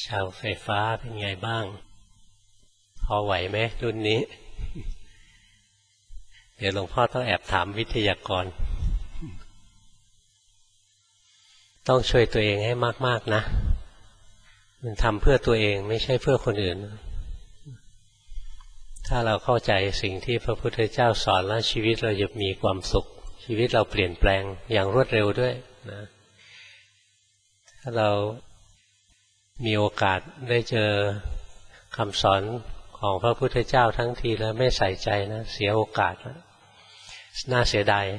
ชาวไฟฟ้าเป็นไงบ้างพอไหวไหมรุ่นนี้เดี๋ยวหลวงพ่อต้องแอบถามวิทยากรต้องช่วยตัวเองให้มากๆนะมันทำเพื่อตัวเองไม่ใช่เพื่อคนอื่นถ้าเราเข้าใจสิ่งที่พระพุทธเจ้าสอนแล้วชีวิตเราจะมีความสุขชีวิตเราเปลี่ยนแปลงอย่างรวดเร็วด้วยนะถ้าเรามีโอกาสได้เจอคำสอนของพระพุทธเจ้าทั้งทีแล้วไม่ใส่ใจนะเสียโอกาสแล้วน่าเสียดาย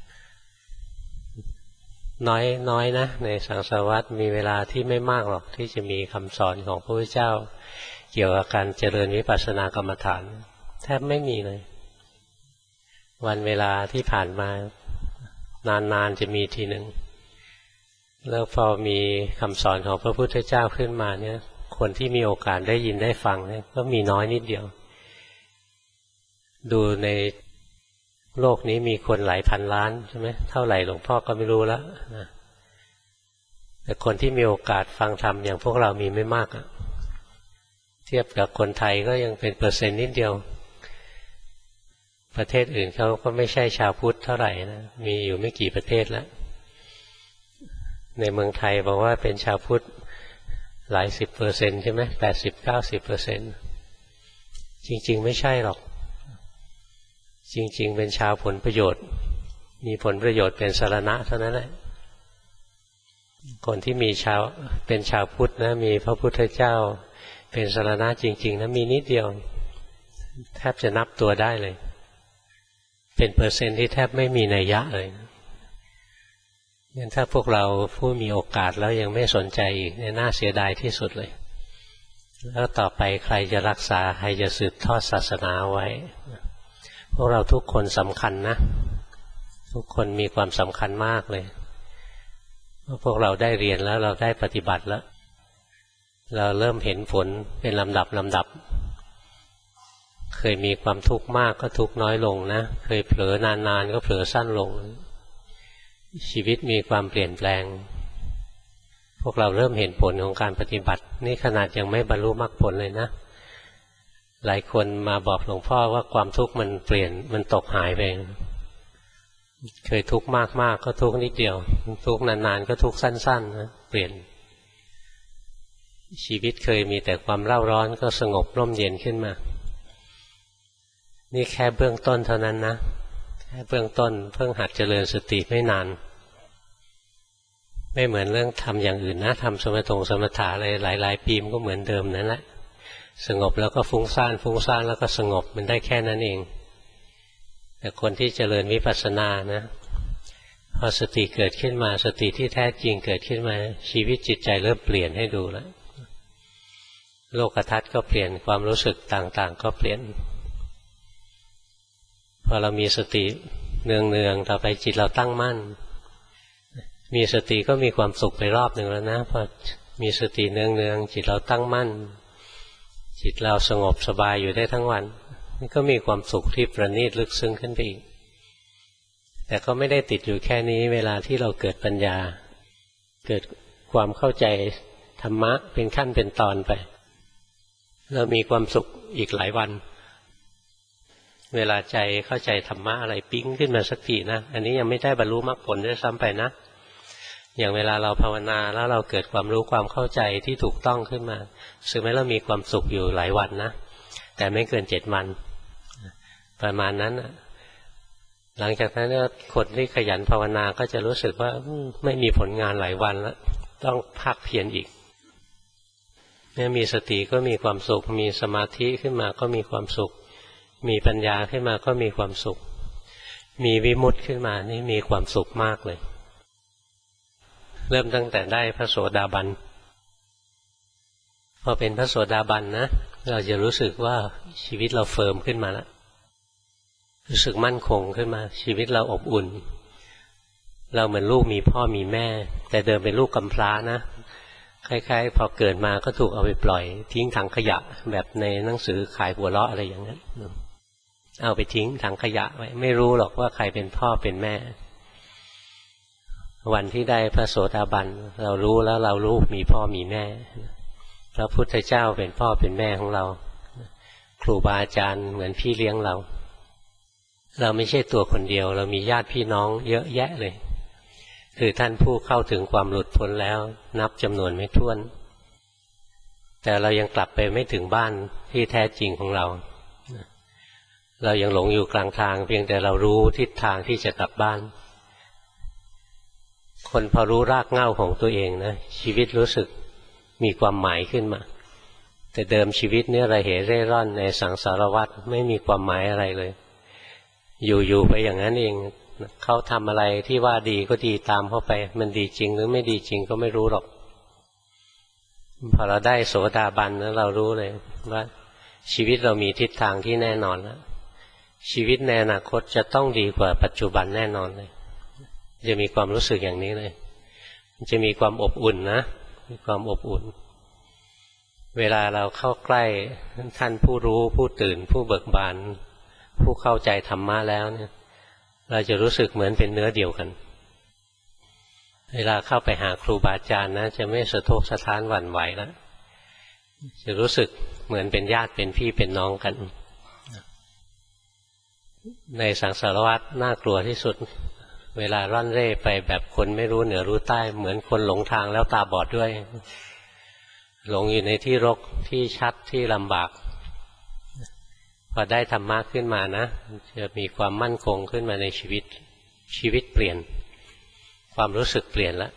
น้อยนะในสังสารวัฏมีเวลาที่ไม่มากหรอกที่จะมีคำสอนของพระพุทธเจ้าเกี่ยวกับการเจริญวิปัสสนากรรมฐานแทบไม่มีเลยวันเวลาที่ผ่านมานานๆจะมีทีหนึ่งแล้วพอมีคำสอนของพระพุทธเจ้าขึ้นมาเนี่ยคนที่มีโอกาสได้ยินได้ฟังเนี่ยก็มีน้อยนิดเดียวดูในโลกนี้มีคนหลายพันล้านใช่ไหมเท่าไหร่หลวงพ่อก็ไม่รู้แล้วนะแต่คนที่มีโอกาสฟังธรรมอย่างพวกเรามีไม่มากเทียบกับคนไทยก็ยังเป็นเปอร์เซ็นต์นิดเดียวประเทศอื่นเขาก็ไม่ใช่ชาวพุทธเท่าไหร่นะมีอยู่ไม่กี่ประเทศแล้วในเมืองไทยบอกว่าเป็นชาวพุทธหลาย10%ใช่ไหม80-90%จริงๆไม่ใช่หรอกจริงๆเป็นชาวผลประโยชน์มีผลประโยชน์เป็นสรณะเท่านั้นแหละคนที่เป็นชาวพุทธนะมีพระพุทธเจ้าเป็นสรณะจริงๆนะมีนิดเดียวแทบจะนับตัวได้เลยเป็นเปอร์เซ็นต์ที่แทบไม่มีนัยยะเลยงั้นถ้าพวกเราผู้มีโอกาสแล้วยังไม่สนใจอีกเนี่ยน่าเสียดายที่สุดเลยแล้วต่อไปใครจะรักษาใครจะสืบทอดศาสนาไว้พวกเราทุกคนสำคัญนะทุกคนมีความสำคัญมากเลยพวกเราได้เรียนแล้วเราได้ปฏิบัติแล้วเราเริ่มเห็นผลเป็นลำดับเคยมีความทุกข์มากก็ทุกข์น้อยลงนะเคยเผลอนานๆก็เผลอสั้นลงชีวิตมีความเปลี่ยนแปลงพวกเราเริ่มเห็นผลของการปฏิบัตินี่ขนาดยังไม่บรรลุมรรคผลเลยนะหลายคนมาบอกหลวงพ่อว่าความทุกข์มันเปลี่ยนมันตกหายไปเคยทุกข์มากๆก็ทุกข์นิดเดียวทุกข์นานๆก็ทุกข์สั้นๆนะเปลี่ยนชีวิตเคยมีแต่ความเร่าร้อนก็สงบร่มเย็นขึ้นมานี่แค่เบื้องต้นเท่านั้นนะแค่เบื้องต้นเพิ่งหัดเจริญสติไม่นานไม่เหมือนเรื่องทำอย่างอื่นนะทำสมถะอะไรหลายปีมันก็เหมือนเดิมนั่นแหละสงบแล้วก็ฟุ้งซ่านแล้วก็สงบมันได้แค่นั้นเองแต่คนที่เจริญวิปัสสนานะพอสติเกิดขึ้นมาสติที่แท้จริงเกิดขึ้นมาชีวิตจิตใจเริ่มเปลี่ยนให้ดูแล้วโลกทัศน์ก็เปลี่ยนความรู้สึกต่างๆก็เปลี่ยนพอเรามีสติเนืองๆต่อไปจิตเราตั้งมั่นมีสติก็มีความสุขไปรอบหนึ่งแล้วนะพอมีสติเนืองๆจิตเราตั้งมั่นจิตเราสงบสบายอยู่ได้ทั้งวันนี่ก็มีความสุขที่ประณีตลึกซึ้งขึ้นไปอีกแต่ก็ไม่ได้ติดอยู่แค่นี้เวลาที่เราเกิดปัญญาเกิดความเข้าใจธรรมะเป็นขั้นเป็นตอนไปเรามีความสุขอีกหลายวันเวลาใจเข้าใจธรรมะอะไรปิ๊งขึ้นมาสักทีนะอันนี้ยังไม่ได้บรรลุมรรคผลด้วยซ้ำไปนะอย่างเวลาเราภาวนาแล้วเราเกิดความรู้ความเข้าใจที่ถูกต้องขึ้นมาซึ่งแม้เรามีความสุขอยู่หลายวันนะแต่ไม่เกิน7 วันประมาณนั้นหลังจากนั้นคนที่ขยันภาวนาก็จะรู้สึกว่าไม่มีผลงานหลายวันแล้วต้องภาคเพียรอีกเนี่ยมีสติก็มีความสุขมีสมาธิขึ้นมาก็มีความสุขมีปัญญาขึ้นมาก็มีความสุขมีวิมุตติขึ้นมานี่มีความสุขมากเลยเริ่มตั้งแต่ได้พระโสดาบันพอเป็นพระโสดาบันนะเราจะรู้สึกว่าชีวิตเราเฟิร์มขึ้นมาแล้วรู้สึกมั่นคงขึ้นมาชีวิตเราอบอุ่นเราเหมือนลูกมีพ่อมีแม่แต่เดิมเป็นลูกกำพร้านะคล้ายๆพอเกิดมาก็ถูกเอาไปปล่อยทิ้งถังขยะแบบในหนังสือขายหัวเราะอะไรอย่างนั้นเอาไปทิ้งถังขยะไว้ไม่รู้หรอกว่าใครเป็นพ่อเป็นแม่วันที่ได้พระโสดาบันเรารู้แล้วเรารู้มีพ่อมีแม่พระพุทธเจ้าเป็นพ่อเป็นแม่ของเราครูบาอาจารย์เหมือนพี่เลี้ยงเราไม่ใช่ตัวคนเดียวเรามีญาติพี่น้องเยอะแยะเลยคือท่านผู้เข้าถึงความหลุดพ้นแล้วนับจำนวนไม่ถ้วนแต่เรายังกลับไปไม่ถึงบ้านที่แท้จริงของเรายังหลงอยู่กลางทางเพียงแต่เรารู้ทิศทางที่จะกลับบ้านคนพอรู้รากเหง้าของตัวเองนะชีวิตรู้สึกมีความหมายขึ้นมาแต่เดิมชีวิตเนี่ยระเหเร่ร่อนในสังสารวัฏไม่มีความหมายอะไรเลยอยู่ไปอย่างนั้นเองเขาทำอะไรที่ว่าดีก็ดีตามเข้าไปมันดีจริงหรือไม่ดีจริงก็ไม่รู้หรอกพอเราได้โสดาบันแล้วเรารู้เลยว่าชีวิตเรามีทิศทางที่แน่นอนแล้วชีวิตในอนาคตจะต้องดีกว่าปัจจุบันแน่นอนเลยจะมีความรู้สึกอย่างนี้เลยมันจะมีความอบอุ่นนะมีความอบอุ่นเวลาเราเข้าใกล้ท่านผู้รู้ผู้ตื่นผู้เบิกบานผู้เข้าใจธรรมะแล้วเนี่ยเราจะรู้สึกเหมือนเป็นเนื้อเดียวกันเวลาเข้าไปหาครูบาอาจารย์นะจะไม่สะทกสะท้านหวั่นไหวแล้วจะรู้สึกเหมือนเป็นญาติเป็นพี่เป็นน้องกันในสังสารวัฏน่ากลัวที่สุดเวลาร่อนเร่ไปแบบคนไม่รู้เหนือรู้ใต้เหมือนคนหลงทางแล้วตาบอดด้วยหลงอยู่ในที่รกที่ชัดที่ลำบากพอได้ธรรมะขึ้นมานะจะมีความมั่นคงขึ้นมาในชีวิตเปลี่ยนความรู้สึกเปลี่ยนแล้ว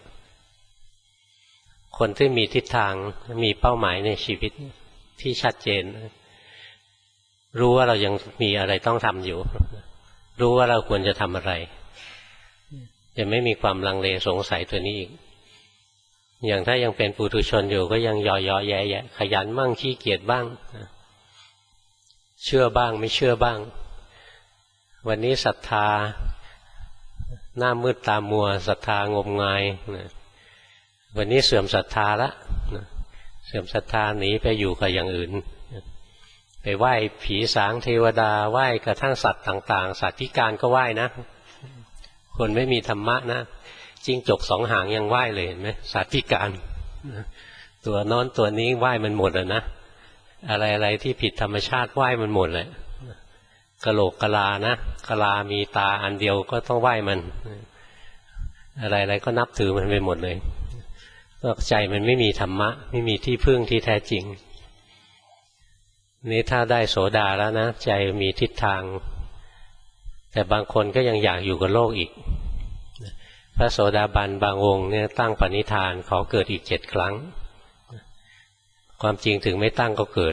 คนที่มีทิศทางมีเป้าหมายในชีวิตที่ชัดเจนรู้ว่าเรายังมีอะไรต้องทำอยู่รู้ว่าเราควรจะทำอะไรจะไม่มีความลังเลสงสัยตัวนี้อีกอย่างถ้ายังเป็นปุถุชนอยู่ก็ยังย่อๆแย่ๆขยันบ้างขี้เกียจบ้างเชื่อบ้างไม่เชื่อบ้างวันนี้ศรัทธาหน้ามืดตามัวศรัทธางมงายวันนี้เสื่อมศรัทธาละเสื่อมศรัทธาหนีไปอยู่กับอย่างอื่นไปไหว้ผีสางเทวดาไหว้กระทั่งสัตว์ต่างๆสัตว์พิการก็ไหว้นะคนไม่มีธรรมะนะจิ้งจกสองหางยังไหว้เลยเห็นไหมสัตว์พิการตัวน้อนตัวนี้ไหว้มันหมดเลยนะอะไรที่ผิดธรรมชาติไหว้มันหมดเลยกะโหลกกะลานะกะลามีตาอันเดียวก็ต้องไหว้มันอะไรก็นับถือมันไปหมดเลยก็ใจมันไม่มีธรรมะไม่มีที่พึ่งที่แท้จริงนี่ถ้าได้โสดาแล้วนะใจมีทิศทางแต่บางคนก็ยังอยากอยู่กับโลกอีกพระโสดาบันบางองค์เนี่ยตั้งปณิธานขอเกิดอีก7 ครั้งความจริงถึงไม่ตั้งก็เกิด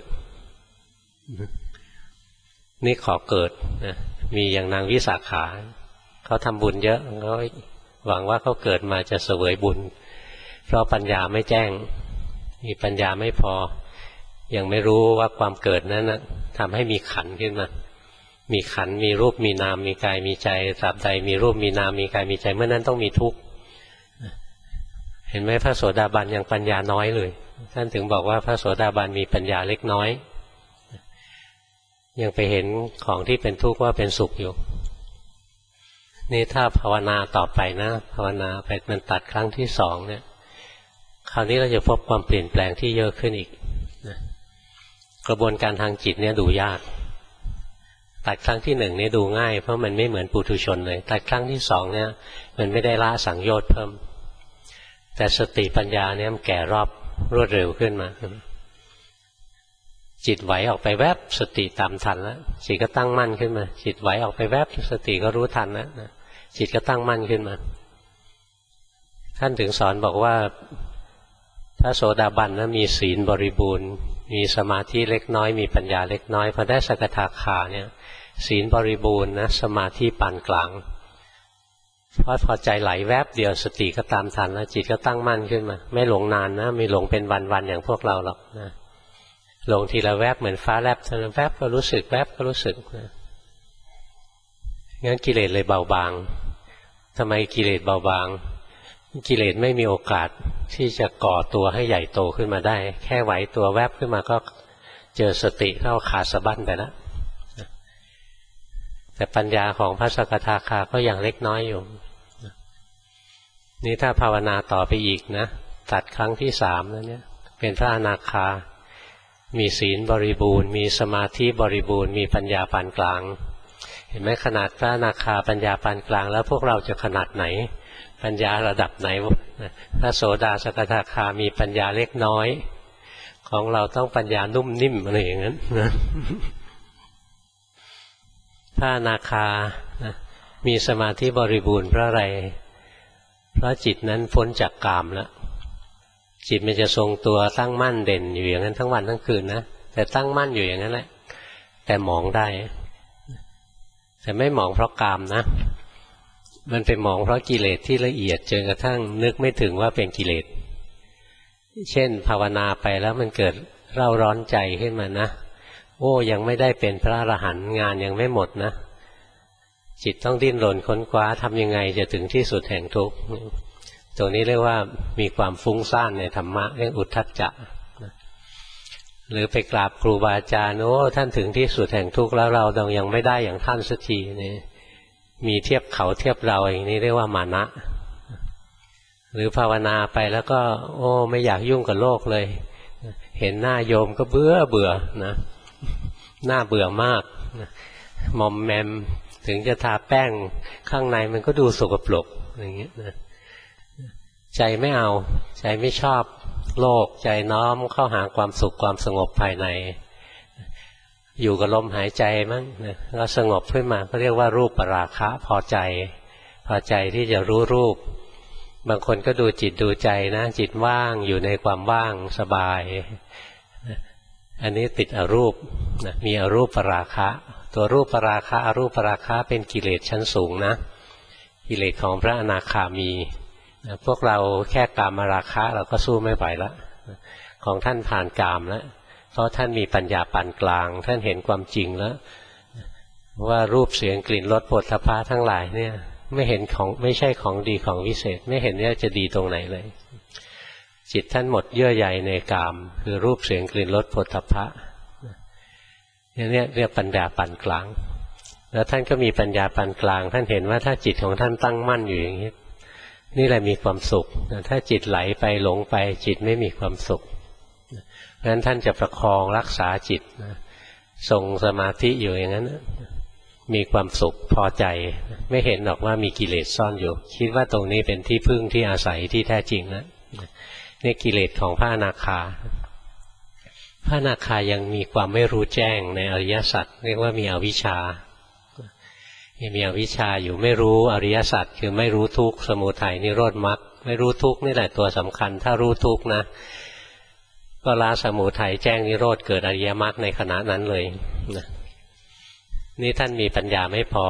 นี่ขอเกิดนะมีอย่างนางวิสาขาเขาทำบุญเยอะเขาหวังว่าเขาเกิดมาจะเสวยบุญเพราะปัญญาไม่แจ้งมีปัญญาไม่พอยังไม่รู้ว่าความเกิดนั้นนะทำให้มีขันธ์ขึ้นมามีขันธ์มีรูปมีนามมีกายมีใจตราบใดมีรูปมีนามมีกายมีใจเมื่อนั้นต้องมีทุกข์เห็นไหมพระโสดาบันยังปัญญาน้อยเลยท่านถึงบอกว่าพระโสดาบันมีปัญญาเล็กน้อยยังไปเห็นของที่เป็นทุกข์ว่าเป็นสุขอยู่นี่ถ้าภาวนาต่อไปนะภาวนาไปมันตัดครั้งที่2เนี่ยคราวนี้เราจะพบความเปลี่ยนแปลงที่เยอะขึ้นอีกนะกระบวนการทางจิตเนี่ยดูยากตัดครั้งที่1เนี่ยดูง่ายเพราะมันไม่เหมือนปุถุชนเลยตัดครั้งที่2เนี่ยมันไม่ได้ละสังโยชน์เพิ่มแต่สติปัญญาเนี่ยมันแก่รอบรวดเร็วขึ้นมาจิตไหวออกไปแวบสติตามทันแล้วจิตก็ตั้งมั่นขึ้นมาจิตไหวออกไปแวบสติก็รู้ทันแล้วจิตก็ตั้งมั่นขึ้นมาท่านถึงสอนบอกว่าพระโสดาบันนะมีศีลบริบูรณ์มีสมาธิเล็กน้อยมีปัญญาเล็กน้อยพอได้สกทาคาเนี่ยศีลบริบูรณ์นะสมาธิปานกลางพอใจไหลแวบเดียวสติก็ตามทันแล้วจิตก็ตั้งมั่นขึ้นมาไม่หลงนานนะไม่หลงเป็นวันๆอย่างพวกเราหรอกนะหลงทีละแวบเหมือนฟ้าแลบทีละแวบก็รู้สึกแวบก็รู้สึกนะงั้นกิเลสเลยเบาบางทำไมกิเลสเบาบางกิเลสไม่มีโอกาสที่จะก่อตัวให้ใหญ่โตขึ้นมาได้แค่ไหวตัวแวบขึ้นมาก็เจอสติเข้าขาดสะบั้นไปแล้วแต่ปัญญาของพระสกทาคาก็ยังเล็กน้อยอยู่นี่ถ้าภาวนาต่อไปอีกนะตัดครั้งที่3แล้วเนี่ยเป็นพระอนาคามีศีลบริบูรณ์มีสมาธิบริบูรณ์มีปัญญาปานกลางเห็นไหมขนาดพระอนาคาปัญญาปานกลางแล้วพวกเราจะขนาดไหนปัญญาระดับไหนพระโสดาสกทาคามีปัญญาเล็กน้อยของเราต้องปัญญานุ่มนิ่มอะไรอย่างนั้นพระอนาคามีสมาธิบริบูรณ์เพราะอะไรเพราะจิตนั้นพ้นจากกามแล้วจิตมันจะทรงตัวตั้งมั่นเด่นอยู่อย่างนั้นทั้งวันทั้งคืนนะแต่ตั้งมั่นอยู่อย่างนั้นแหละแต่หมองได้แต่ไม่หมองเพราะกามนะมันไปหมองเพราะกิเลสที่ละเอียดจนกระทั่งนึกไม่ถึงว่าเป็นกิเลสเช่นภาวนาไปแล้วมันเกิดเร่าร้อนใจขึ้นมานะโอ้ยังไม่ได้เป็นพระอรหันต์งานยังไม่หมดนะจิตต้องดิ้นรนค้นคว้าทำยังไงจะถึงที่สุดแห่งทุกข์ตรงนี้เรียกว่ามีความฟุ้งซ่านในธรรมะเรียกอุทธัจจะหรือไปกราบครูบาอาจารย์โอ้ท่านถึงที่สุดแห่งทุกข์แล้วเรายังไม่ได้อย่างท่านสักทีนี่มีเทียบเขาเทียบเราอย่างนี้เรียกว่ามานะหรือภาวนาไปแล้วก็โอ้ไม่อยากยุ่งกับโลกเลยเห็นหน้าโยมก็เบื่อนะหน้าเบื่อมากมอมแมมถึงจะทาแป้งข้างในมันก็ดูสกปรกอย่างเงี้ยนะใจไม่เอาใจไม่ชอบโลกใจน้อมเข้าหาความสุขความสงบภายในอยู่กับลมหายใจมั้งก็สงบขึ้นมาก็เรียกว่ารูปปราคะพอใจที่จะรู้รูปบางคนก็ดูจิตดูใจนะจิตว่างอยู่ในความว่างสบายอันนี้ติดอรูปมีอรูปปราคะตัวรูปปราคะอรูปปราคะเป็นกิเลสชั้นสูงนะกิเลสของพระอนาคามีพวกเราแค่กามราคะเราก็สู้ไม่ไหวแล้วของท่านผ่านกามแล้วเพราะท่านมีปัญญาปานกลางท่านเห็นความจริงแล้วว่ารูปเสียงกลิ่นรสโผฏฐัพพะทั้งหลายเนี่ยไม่ใช่ของดีของวิเศษไม่เห็นว่าจะดีตรงไหนเลยจิตท่านหมดเยื่อใยในกามคือรูปเสียงกลิ่นรสโผฏฐัพพะเนี่ยเรียกปัญญาปานกลางแล้วท่านก็มีปัญญาปานกลางท่านเห็นว่าถ้าจิตของท่านตั้งมั่นอยู่อย่างนี้นี่แหละมีความสุขถ้าจิตไหลไปหลงไปจิตไม่มีความสุขเพราะฉะนั้นท่านจะประคองรักษาจิตทรงสมาธิอยู่อย่างนั้นมีความสุขพอใจไม่เห็นหรอกว่ามีกิเลสซ่อนอยู่คิดว่าตรงนี้เป็นที่พึ่งที่อาศัยที่แท้จริงนะนี่กิเลสของพระอนาคาพระอนาคายังมีความไม่รู้แจ้งในอริยสัจเรียกว่ามีอวิชชายังมีอวิชชาอยู่ไม่รู้อริยสัจคือไม่รู้ทุกข์สมุทัยนิโรธมรรคไม่รู้ทุกข์นี่แหละตัวสำคัญถ้ารู้ทุกข์นะก็ละสมุทัยแจ้งนิโรธเกิดอริยมรรคในขณะนั้นเลยนี่ท่านมีปัญญาไม่พอ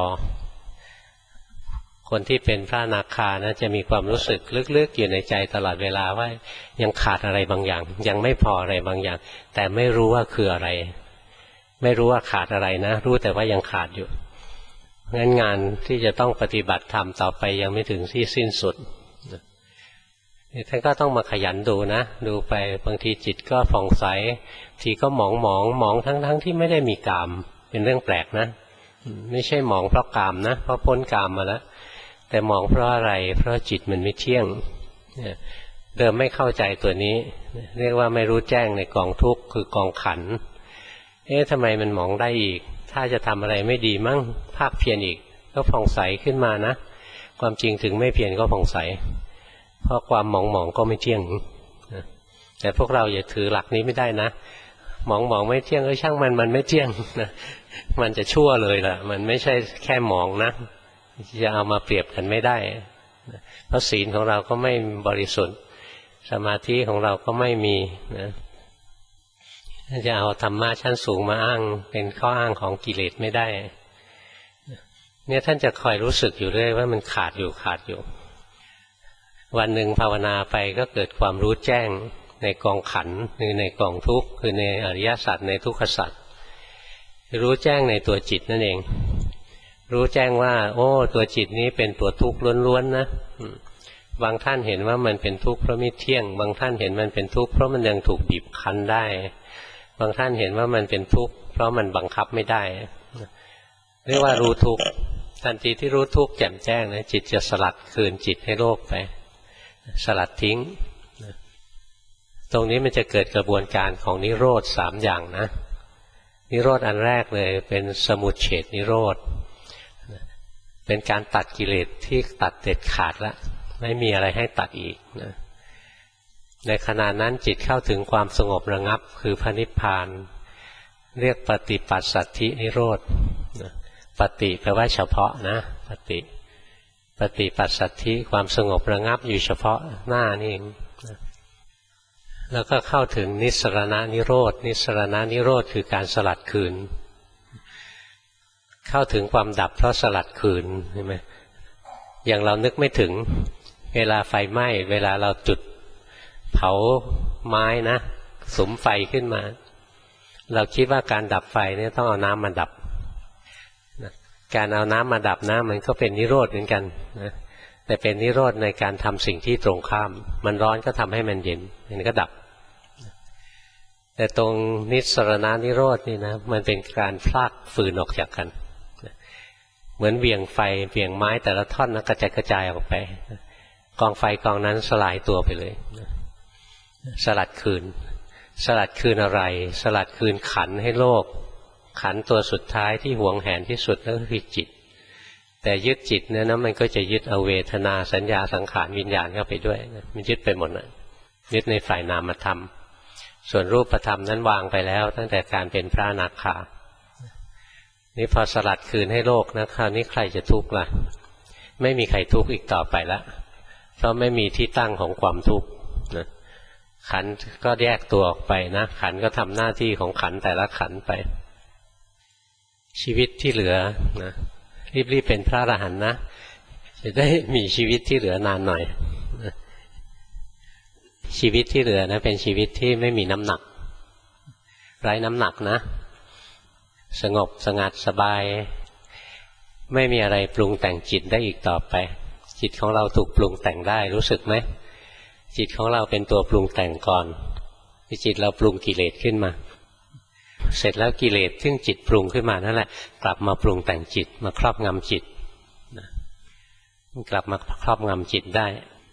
คนที่เป็นพระอนาคานะจะมีความรู้สึกลึกๆอยู่ในใจตลอดเวลาว่ายังขาดอะไรบางอย่างยังไม่พออะไรบางอย่างแต่ไม่รู้ว่าคืออะไรไม่รู้ว่าขาดอะไรนะรู้แต่ว่ายังขาดอยู่งั้นงานที่จะต้องปฏิบัติธรรมต่อไปยังไม่ถึงที่สิ้นสุดท่านก็ต้องมาขยันดูนะดูไปบางทีจิตก็ผ่องใสทีก็หมองทั้งที่ไม่ได้มีกามเป็นเรื่องแปลกนะไม่ใช่หมองเพราะกามนะเพราะพ้นกามมาแล้วแต่หมองเพราะอะไรเพราะจิตมันไม่เที่ยงเดิมไม่เข้าใจตัวนี้เรียกว่าไม่รู้แจ้งในกองทุกข์คือกองขันธ์ทำไมมันหมองได้อีกถ้าจะทำอะไรไม่ดีมั่งภาคเพียรอีกก็ผ่องใสขึ้นมานะความจริงถึงไม่เพียรก็ผ่องใสเพราะความหมองก็ไม่เที่ยงแต่พวกเราอย่าถือหลักนี้ไม่ได้นะหมองไม่เที่ยงช่างมันไม่เที่ยงนะมันจะชั่วเลยล่ะมันไม่ใช่แค่หมองนะจะเอามาเปรียบกันไม่ได้เพราะศีลของเราก็ไม่บริสุทธิ์สมาธิของเราก็ไม่มีนะจะเอาธรรมะชั้นสูงมาอ้างเป็นข้ออ้างของกิเลสไม่ได้เนี่ยท่านจะคอยรู้สึกอยู่เรื่อยว่ามันขาดอยู่วันหนึ่งภาวนาไปก็เกิดความรู้แจ้งในกองขันธ์หรือในกองทุกข์คือในอริยสัจในทุกขสัจรู้แจ้งในตัวจิตนั่นเองรู้แจ้งว่าโอ้ตัวจิตนี้เป็นตัวทุกข์ล้วนๆนะบางท่านเห็นว่ามันเป็นทุกข์เพราะไม่เที่ยงบางท่านเห็นมันเป็นทุกข์เพราะมันยังถูกบีบคั้นได้บางท่านเห็นว่ามันเป็นทุกข์เพราะมันบังคับไม่ได้เรียกว่ารู้ทุกข์ทันทีที่รู้ทุกข์แจ่มแจ้งนะจิตจะสลัดคืนจิตให้โลกไปสลัดทิ้งตรงนี้มันจะเกิดกระบวนการของนิโรธสามอย่างนะนิโรธอันแรกเลยเป็นสมุจเฉทนิโรธเป็นการตัดกิเลสที่ตัดเด็ดขาดแล้วไม่มีอะไรให้ตัดอีกนะในขณะนั้นจิตเข้าถึงความสงบระงับคือพระนิพพานเรียกปฏิปัสสัทธินิโรธปฏิแปลว่าเฉพาะนะปฏิปัสสัทธิความสงบระงับอยู่เฉพาะหน้านี่เองแล้วก็เข้าถึงนิสรณนิโรธนิสรณนิโรธคือการสลัดคืนเข้าถึงความดับเพราะสลัดคืนใช่ไหมอย่างเรานึกไม่ถึงเวลาไฟไหม้เวลาเราจุดเผาไม้นะสุมไฟขึ้นมาเราคิดว่าการดับไฟเนี่ยต้องเอาน้ำมาดับการเอาน้ำมาดับนะมันก็เป็นนิโรธเหมือนกันนะแต่เป็นนิโรธในการทำสิ่งที่ตรงข้ามมันร้อนก็ทำให้มันเย็นมันก็ดับแต่ตรงนิสรณนิโรธนี่นะมันเป็นการพลากฟืนออกจากกันเหมือนเหวี่ยงไฟเหวี่ยงไม้แต่ละท่อนนะกระจายออกไปกองไฟกองนั้นสลายตัวไปเลยสลัดคืนอะไรสลัดคืนขันให้โลกขันตัวสุดท้ายที่หวงแหนที่สุดก็คือจิตแต่ยึดจิตเนี่ยนะมันก็จะยึดเอาเวทนาสัญญาสังขารวิญญาณเข้าไปด้วยมันยึดไปหมดเลยยึดในฝ่ายนามธรรมส่วนรูปธรรมนั้นวางไปแล้วตั้งแต่การเป็นพระอนาคานี่พอสลัดคืนให้โลกนะคราวนี้ใครจะทุกข์ล่ะไม่มีใครทุกข์อีกต่อไปละเพราะไม่มีที่ตั้งของความทุกข์นะขันก็แยกตัวออกไปนะขันก็ทำหน้าที่ของขันแต่ละขันไปชีวิตที่เหลือนะรีบเป็นพระอรหันต์นะจะได้มีชีวิตที่เหลือนานหน่อยนะชีวิตที่เหลือนะเป็นชีวิตที่ไม่มีน้ำหนักไร้น้ำหนักนะสงบสงัดสบายไม่มีอะไรปรุงแต่งจิตได้อีกต่อไปจิตของเราถูกปรุงแต่งได้รู้สึกไหมจิตของเราเป็นตัวปรุงแต่งก่อนจิตเราปรุงกิเลสขึ้นมาเสร็จแล้วกิเลสซึ่งจิตปรุงขึ้นมานั่นแหละกลับมาปรุงแต่งจิตมาครอบงำจิตกลับมาครอบงำจิตได้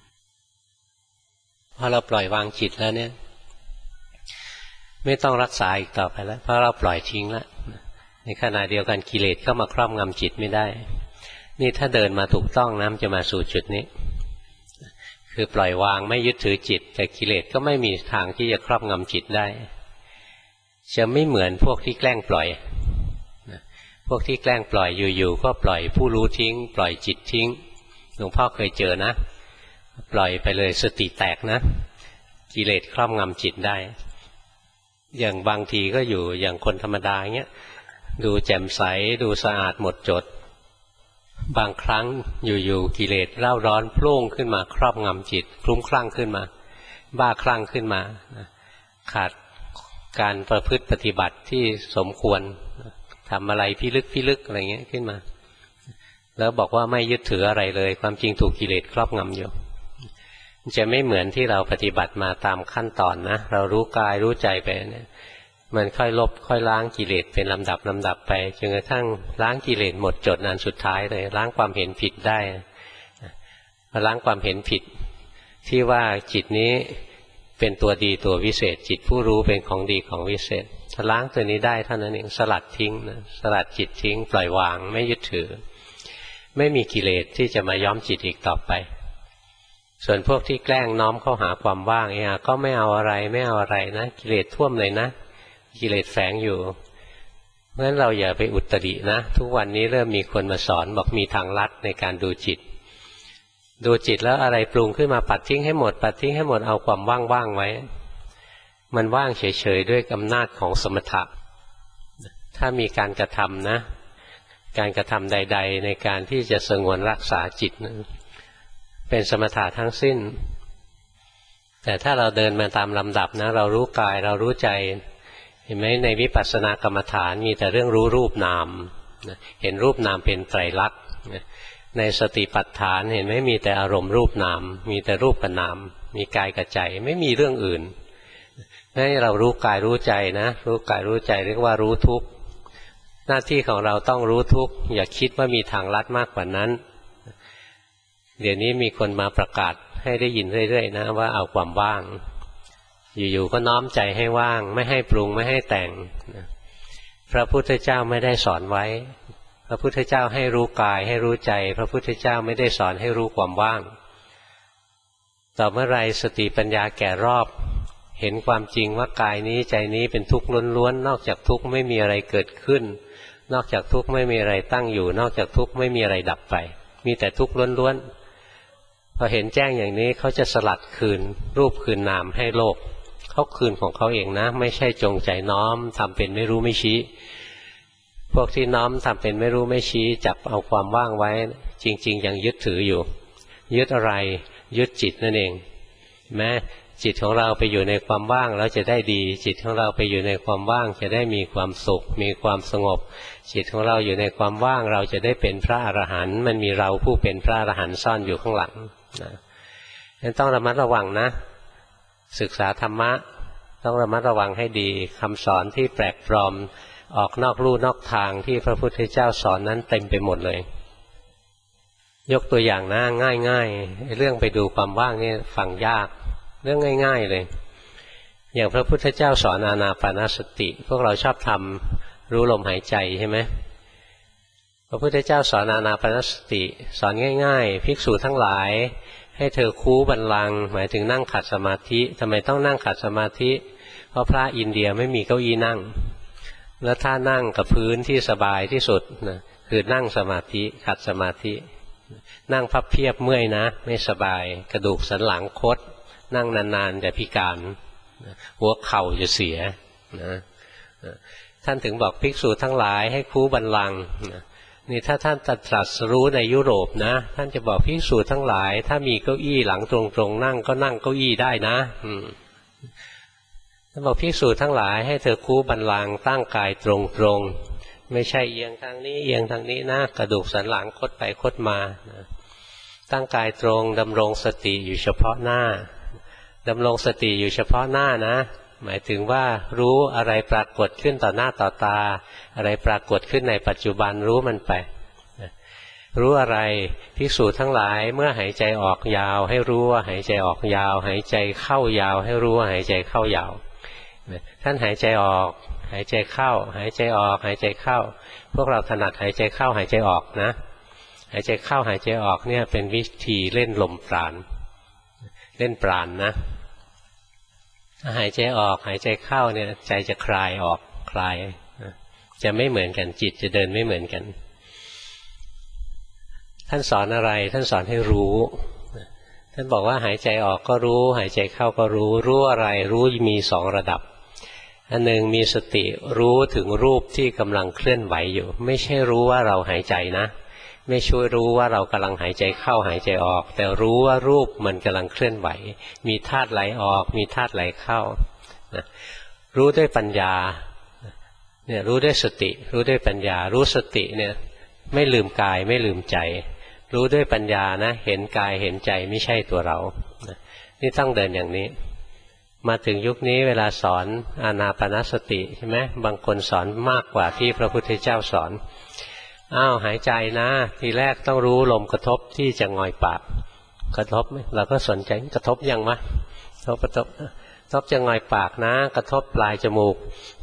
พอเราปล่อยวางจิตแล้วเนี่ยไม่ต้องรักษาอีกต่อไปแล้วเพราะเราปล่อยทิ้งแล้วในขณะเดียวกันกิเลสก็มาครอบงำจิตไม่ได้นี่ถ้าเดินมาถูกต้องนะจะมาสู่จุดนี้คือปล่อยวางไม่ยึดถือจิตแต่กิเลสก็ไม่มีทางที่จะครอบงำจิตได้จะไม่เหมือนพวกที่แกล้งปล่อยพวกที่แกล้งปล่อยอยู่ๆก็ปล่อยผู้รู้ทิ้งปล่อยจิตทิ้งหลวงพ่อเคยเจอนะปล่อยไปเลยสติแตกนะกิเลสครอบงำจิตได้อย่างบางทีก็อยู่อย่างคนธรรมดาเงี้ยดูแจ่มใสดูสะอาดหมดจดบางครั้งอยู่ๆกิเลสเร่าร้อนโผล่ขึ้นมาครอบงำจิตคลุ้มคลั่งขึ้นมาบ้าคลั่งขึ้นมาขาดการประพฤติปฏิบัติที่สมควรทำอะไรพิลึกอะไรเงี้ยขึ้นมาแล้วบอกว่าไม่ยึดถืออะไรเลยความจริงถูกกิเลสครอบงำอยู่จะไม่เหมือนที่เราปฏิบัติมาตามขั้นตอนนะเรารู้กายรู้ใจไปเนี่ยมันค่อยลบค่อยล้างกิเลสเป็นลำดับไปจนกระทั่งล้างกิเลสหมดจดนั้นสุดท้ายเลยล้างความเห็นผิดได้ล้างความเห็นผิดที่ว่าจิตนี้เป็นตัวดีตัววิเศษจิตผู้รู้เป็นของดีของวิเศษถ้าล้างตัวนี้ได้เท่านั้นเองสลัดทิ้งนะสลัดจิตทิ้งปล่อยวางไม่ยึดถือไม่มีกิเลสที่จะมาย้อมจิตอีกต่อไปส่วนพวกที่แกล้งน้อมเข้าหาความว่างก็ไม่เอาอะไรนะกิเลสท่วมเลยนะกิเลสแฝงอยู่เพราะฉะนั้นเราอย่าไปอุตรินะทุกวันนี้เริ่มมีคนมาสอนบอกมีทางลัดในการดูจิตแล้วอะไรปรุงขึ้นมาปัดทิ้งให้หมดเอาความว่างไว้มันว่างเฉยๆด้วยอำนาจของสมถะถ้ามีการกระทำนะการกระทำใดๆในการที่จะสงวนรักษาจิตนะเป็นสมถะทั้งสิ้นแต่ถ้าเราเดินมาตามลำดับนะเรารู้กายเรารู้ใจเห็นไหมในวิปัสสนากรรมฐานมีแต่เรื่องรู้รูปนามเห็นรูปนามเป็นไตรลักษณ์ในสติปัฏฐานเห็นไหมมีแต่อารมณ์รูปนามมีแต่รูปกับนามมีกายกับใจไม่มีเรื่องอื่นให้เรารู้กายรู้ใจนะรู้กายรู้ใจเรียกว่ารู้ทุกข์หน้าที่ของเราต้องรู้ทุกข์อย่าคิดว่ามีทางลัดมากกว่านั้นเดี๋ยวนี้มีคนมาประกาศให้ได้ยินเรื่อยๆนะว่าเอาความว่างอยู่ๆก็น้อมใจให้ว่างไม่ให้ปรุงไม่ให้แต่งพระพุทธเจ้าไม่ได้สอนไว้พระพุทธเจ้าให้รู้กายให้รู้ใจพระพุทธเจ้าไม่ได้สอนให้รู้ความว่างต่อเมื่อไรสติปัญญาแก่รอบเห็นความจริงว่ากายนี้ใจนี้เป็นทุกข์ล้วนๆนอกจากทุกข์ไม่มีอะไรเกิดขึ้นนอกจากทุกข์ไม่มีอะไรตั้งอยู่นอกจากทุกข์ไม่มีอะไรดับไปมีแต่ทุกข์ล้วนๆพอเห็นแจ้งอย่างนี้เขาจะสลัดคืนรูปคืนนามให้โลกเขาคืนของเขาเองนะไม่ใช่จงใจน้อมทำเป็นไม่รู้ไม่ชี้พวกที่น้อมทำเป็นไม่รู้ไม่ชี้จับเอาความว่างไว้จริงๆยังยึดถืออยู่ยึดอะไรยึดจิตนั่นเองแม้จิตของเราไปอยู่ในความว่างแล้วจะได้ดีจิตของเราไปอยู่ในความว่างจะได้มีความสุขมีความสงบจิตของเราอยู่ในความว่างเราจะได้เป็นพระอรหันต์มันมีเราผู้เป็นพระอรหันต์ซ่อนอยู่ข้างหลังนะงั้นต้องระมัดระวังนะศึกษาธรรมะต้องระมัดระวังให้ดีคำสอนที่แปลกปลอมออกนอกลู่นอกทางที่พระพุทธเจ้าสอนนั้นเต็มไปหมดเลยยกตัวอย่างนะง่ายๆเรื่องไปดูความว่างนี่ฟังยากเรื่องง่ายๆเลยอย่างพระพุทธเจ้าสอนอานาปานสติพวกเราชอบทำรู้ลมหายใจใช่ไหมพระพุทธเจ้าสอนอานาปานสติสอนง่ายๆภิกษุทั้งหลายให้เธอคูบัลลังก์หมายถึงนั่งขัดสมาธิทำไมต้องนั่งขัดสมาธิเพราะพระอินเดียไม่มีเก้าอี้นั่งแล้วถ้านั่งกับพื้นที่สบายที่สุดนะคือนั่งสมาธิขัดสมาธินั่งพับเพียบเมื่อยนะไม่สบายกระดูกสันหลังคดนั่งนานๆจะพิการหัวเข่าจะเสียนะท่านถึงบอกภิกษุทั้งหลายให้คูบัลลังก์นี่ถ้าท่านตรัสรู้ในยุโรปนะท่านจะบอกภิกษุทั้งหลายถ้ามีเก้าอี้หลังตรงๆนั่งก็นั่งเก้าอี้ได้นะท่านบอกภิกษุทั้งหลายให้เธอคูบัลลังก์ตั้งกายตรงๆไม่ใช่เอียงทางนี้เอียงทางนี้นะกระดูกสันหลังคดไปคดมาตั้งกายตรงดำรงสติอยู่เฉพาะหน้าดำรงสติอยู่เฉพาะหน้านะหมายถึงว่ารู้อะไรปรากฏขึ้นต่อหน้าต่อตาอะไรปรากฏขึ้นในปัจจุบันรู้มันไปรู้อะไรภิกษุทั้งหลายเมื่อหายใจออกยาวให้รู้ว่าหายใจออกยาวหายใจเข้ายาวให้รู้ว่าหายใจเข้ายาวท่านหายใจออกหายใจเข้าหายใจออกหายใจเข้าพวกเราถนัดหายใจเข้าหายใจออกนะหายใจเข้าหายใจออกเนี่ยเป็นวิธีเล่นลมปราณเล่นปราณนะหายใจออกหายใจเข้าเนี่ยใจจะคลายออกคลายจะไม่เหมือนกันจิตจะเดินไม่เหมือนกันท่านสอนอะไรท่านสอนให้รู้ท่านบอกว่าหายใจออกก็รู้หายใจเข้าก็รู้รู้อะไรรู้มีสองระดับอันหนึ่งมีสติรู้ถึงรูปที่กำลังเคลื่อนไหวอยู่ไม่ใช่รู้ว่าเราหายใจนะไม่ช่วยรู้ว่าเรากำลังหายใจเข้าหายใจออกแต่รู้ว่ารูปมันกำลังเคลื่อนไหวมีธาตุไหลออกมีธาตุไหลเข้านะรู้ด้วยปัญญาเนี่ยรู้ด้วยสติรู้ด้วยปัญญารู้สติเนี่ยไม่ลืมกายไม่ลืมใจรู้ด้วยปัญญานะเห็นกายเห็นใจไม่ใช่ตัวเรานี่ต้องเดินอย่างนี้มาถึงยุคนี้เวลาสอนอานาปานสติใช่ไหมบางคนสอนมากกว่าที่พระพุทธเจ้าสอนหายใจนะทีแรกต้องรู้ลมกระทบที่จะงอยปากกระทบไหมเราก็สนใจกระทบยังวะกระทบจะงอยปากนะกระทบปลายจมูก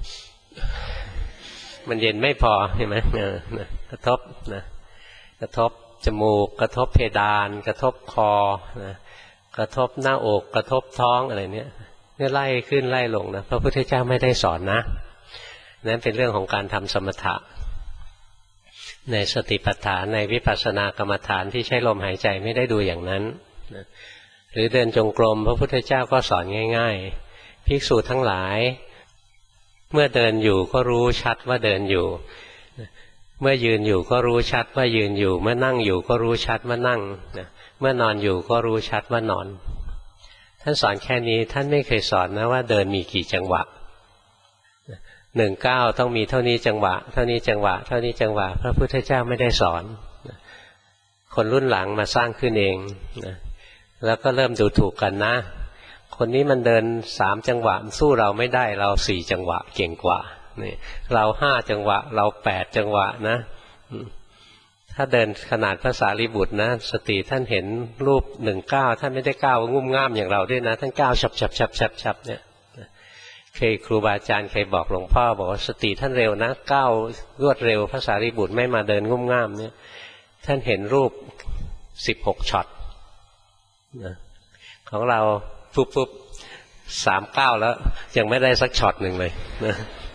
มันเย็นไม่พอเห็นไหมกระทบนะกระทบจมูกกระทบเพดานกระทบคอนะกระทบหน้าอกกระทบท้องอะไรเนี่ยไล่ขึ้นไล่ลงนะพระพุทธเจ้าไม่ได้สอนนะนั่นเป็นเรื่องของการทำสมถะในสติปัฏฐานในวิปัสสนากรรมฐานที่ใช้ลมหายใจไม่ได้ดูอย่างนั้นหรือเดินจงกรมพระพุทธเจ้าก็สอนง่ายๆภิกษุทั้งหลายเมื่อเดินอยู่ก็รู้ชัดว่าเดินอยู่เมื่อยืนอยู่ก็รู้ชัดว่ายืนอยู่เมื่อนั่งอยู่ก็รู้ชัดว่านั่งเมื่อนอนอยู่ก็รู้ชัดว่านอนท่านสอนแค่นี้ท่านไม่เคยสอนนะว่าเดินมีกี่จังหวะ19ต้องมีเท่านี้จังหวะเท่านี้จังหวะเท่านี้จังหวะพระพุทธเจ้าไม่ได้สอนคนรุ่นหลังมาสร้างขึ้นเองแล้วก็เริ่มดูถูกกันนะคนนี้มันเดิน3จังหวะสู้เราไม่ได้เรา4จังหวะเก่งกว่านี่เรา5จังหวะเรา8จังหวะนะถ้าเดินขนาดพระสารีบุตรนะสติท่านเห็นรูป19ท่านไม่ได้ก้าวงุ่มง่ามอย่างเราด้วยนะท่านก้าวฉับๆๆๆเนี่ยครูบาอาจารย์เคยบอกหลวงพ่อบอกว่าสติท่านเร็วนะก้าวรวดเร็วพระสารีบุตรไม่มาเดินงุ่มง่ามเนี่ยท่านเห็นรูป16 ช็อตนะของเราปุ๊บ3 ก้าวแล้วยังไม่ได้สักช็อตหนึ่งเลยนะ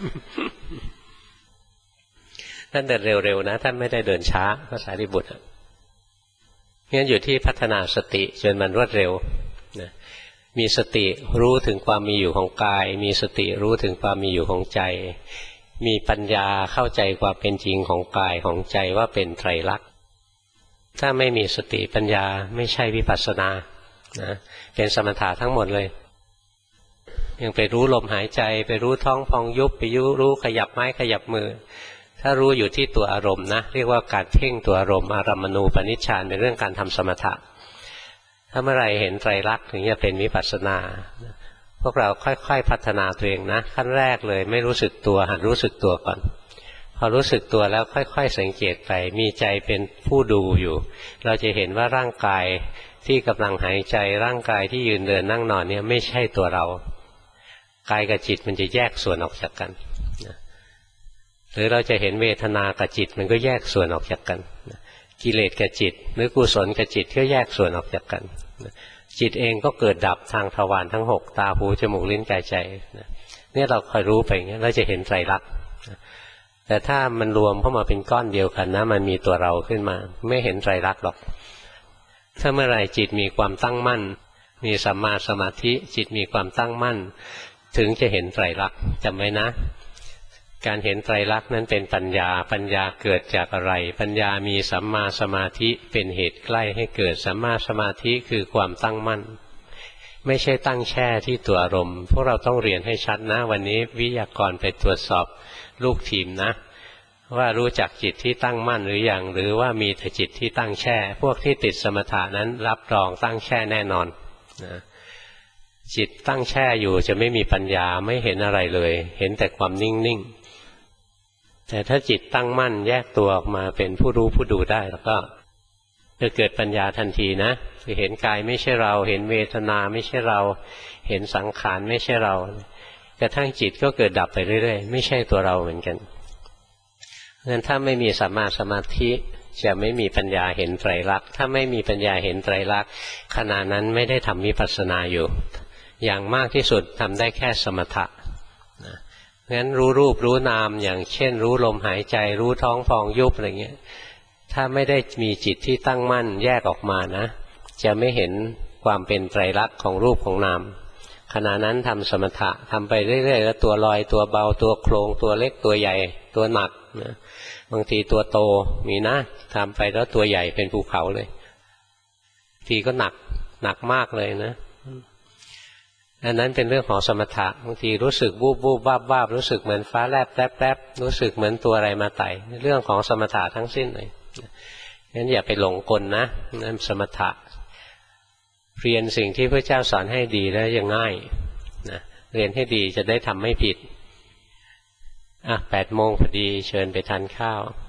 ท่านเดินเร็วๆนะท่านไม่ได้เดินช้าพระสารีบุตรงั้นอยู่ที่พัฒนาสติจนมันรวดเร็วนะมีสติรู้ถึงความมีอยู่ของกายมีสติรู้ถึงความมีอยู่ของใจมีปัญญาเข้าใจความเป็นจริงของกายของใจว่าเป็นไตรลักษณ์ถ้าไม่มีสติปัญญาไม่ใช่วิปัสสนานะเป็นสมถะทั้งหมดเลยยังไปรู้ลมหายใจไปรู้ท้องพองยุบไปรู้ขยับไม้ขยับมือถ้ารู้อยู่ที่ตัวอารมณ์นะเรียกว่าการเพ่งตัวอารมณ์อารัมมณูปนิชฌานเป็นเรื่องการทำสมถะถ้าเมื่อไรเห็นไตรลักษณ์ถึงจะเป็นวิปัสสนาพวกเราค่อยๆพัฒนาตัวเองนะขั้นแรกเลยไม่รู้สึกตัวหัดรู้สึกตัวก่อนพอรู้สึกตัวแล้วค่อยๆสังเกตไปมีใจเป็นผู้ดูอยู่เราจะเห็นว่าร่างกายที่กำลังหายใจร่างกายที่ยืนเดินนั่งนอนเนี่ยไม่ใช่ตัวเรากายกับจิตมันจะแยกส่วนออกจากกันหรือเราจะเห็นเวทนากับจิตมันก็แยกส่วนออกจากกันกิเลสกับจิตหรือกุศลกับจิตก็แยกส่วนออกจากกันจิตเองก็เกิดดับทางทวารทั้ง6ตาหูจมูกลิ้นกายใจเนี่ยเราคอยรู้ไปอย่างนี้เราจะเห็นไตรลักษณ์แต่ถ้ามันรวมเข้ามาเป็นก้อนเดียวกันนะมันมีตัวเราขึ้นมาไม่เห็นไตรลักษณ์หรอกถ้าเมื่อไรจิตมีความตั้งมั่นมีสัมมาสมาธิจิตมีความตั้งมั่นถึงจะเห็นไตรลักษณ์จำไว้นะการเห็นไตรลักษณ์นั้นเป็นปัญญาปัญญาเกิดจากอะไรปัญญามีสัมมาสมาธิเป็นเหตุใกล้ให้เกิดสัมมาสมาธิคือความตั้งมั่นไม่ใช่ตั้งแช่ที่ตัวอารมณ์พวกเราต้องเรียนให้ชัดนะวันนี้วิทยากรไปตรวจสอบลูกทีมนะว่ารู้จักจิตที่ตั้งมั่นหรือยังหรือว่ามีแต่จิตที่ตั้งแช่พวกที่ติดสมถะนั้นรับรองตั้งแช่แน่นอนนะจิตตั้งแช่อยู่จะไม่มีปัญญาไม่เห็นอะไรเลยเห็นแต่ความนิ่งๆแต่ถ้าจิตตั้งมั่นแยกตัวออกมาเป็นผู้รู้ผู้ดูได้แล้วก็จะเกิดปัญญาทันทีนะจะเห็นกายไม่ใช่เราเห็นเวทนาไม่ใช่เราเห็นสังขารไม่ใช่เรากระทั่งจิตก็เกิดดับไปเรื่อยๆไม่ใช่ตัวเราเหมือนกันงั้นถ้าไม่มีสัมมาสมาธิจะไม่มีปัญญาเห็นไตรลักษณ์ถ้าไม่มีปัญญาเห็นไตรลักษณ์ขณะนั้นไม่ได้ทำวิปัสสนาอยู่อย่างมากที่สุดทำได้แค่สมถะงั้นรู้รูปรู้นามอย่างเช่นรู้ลมหายใจรู้ท้องพองยุบอะไรเงี้ยถ้าไม่ได้มีจิตที่ตั้งมั่นแยกออกมานะจะไม่เห็นความเป็นไตรลักษณ์ของรูปของนามขณะนั้นทำสมถะทำไปเรื่อยๆแล้วตัวลอยตัวเบาตัวโครงตัวเล็กตัวใหญ่ตัวหนักนะบางทีตัวโตมีนะทำไปแล้วตัวใหญ่เป็นภูเขาเลยทีก็หนักมากเลยนะอันนั้นเป็นเรื่องของสมถะบางทีรู้สึกวูบวาบรู้สึกเหมือนฟ้าแลบแป๊บรู้สึกเหมือนตัวอะไรมาไต่เรื่องของสมถะทั้งสิ้นเลยงั้นอย่าไปหลงกลนะนั่นสมถะเรียนสิ่งที่พระเจ้าสอนให้ดีแล้วจะง่ายนะเรียนให้ดีจะได้ทำไม่ผิด8 โมงพอดีเชิญไปทานข้าว